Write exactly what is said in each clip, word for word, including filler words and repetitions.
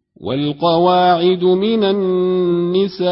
والقواعد من النساء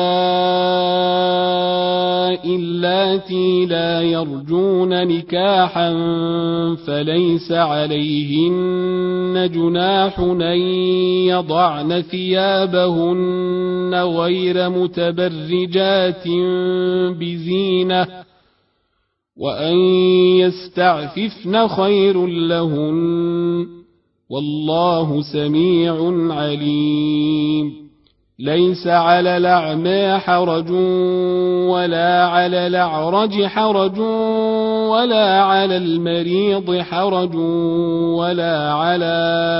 اللاتي لا يرجون نكاحا فليس عليهن جناح أن يضعن ثيابهن غير متبرجات بزينة وأن يستعففن خير لهن والله سميع عليم. ليس على الأعمى حرج ولا على الأعرج حرج ولا على المريض حرج ولا على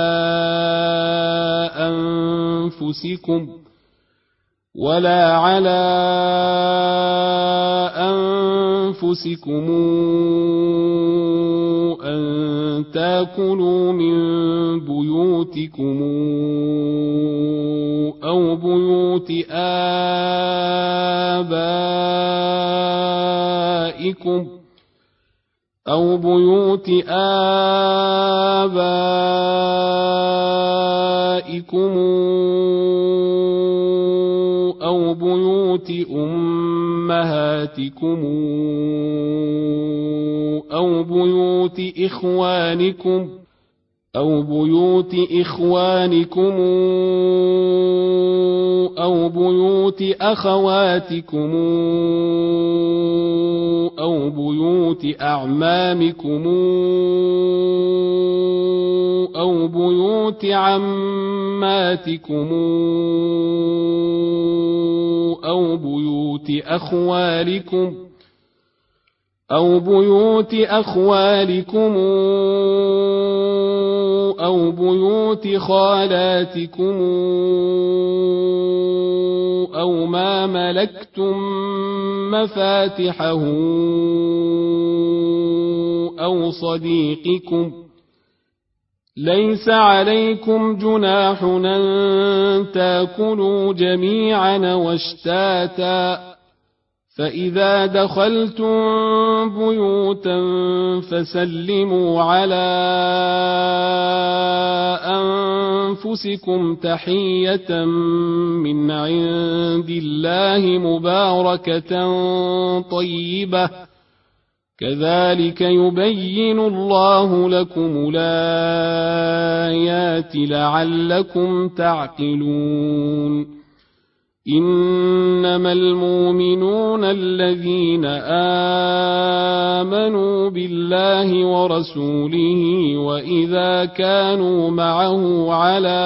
أنفسكم ولا على أنفسكم أن تأكلوا من بيوتكم أو بيوت آبائكم أو بيوت آبائكم أو بيوت أمهاتكم أو بيوت إخوانكم أو بيوت إخوانكم أو بيوت أخواتكم أو بيوت أعمامكم أو بيوت عماتكم أو بيوت أخوالكم أو بيوت أخوالكم أو بيوت خالاتكم أو ما ملكتم مفاتحه أو صديقكم. ليس عليكم جناح أن تأكلوا جميعا واشتاتا فإذا دخلتم بيوتا فسلموا على أنفسكم تحية من عند الله مباركة طيبة كذلك يبين الله لكم الآيات لعلكم تعقلون. إنما المؤمنون الذين آمنوا بالله ورسوله وإذا كانوا معه على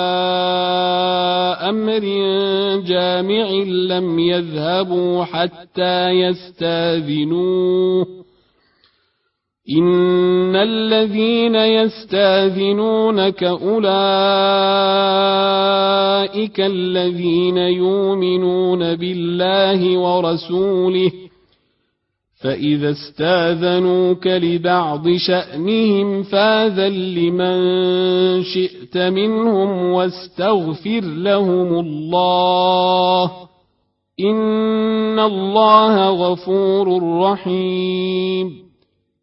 أمر جامع لم يذهبوا حتى يستاذنوه. إن الذين يستاذنونك أولئك الذين يؤمنون بالله ورسوله فإذا استاذنوك لبعض شأنهم فاذن لمن شئت منهم واستغفر لهم الله إن الله غفور رحيم.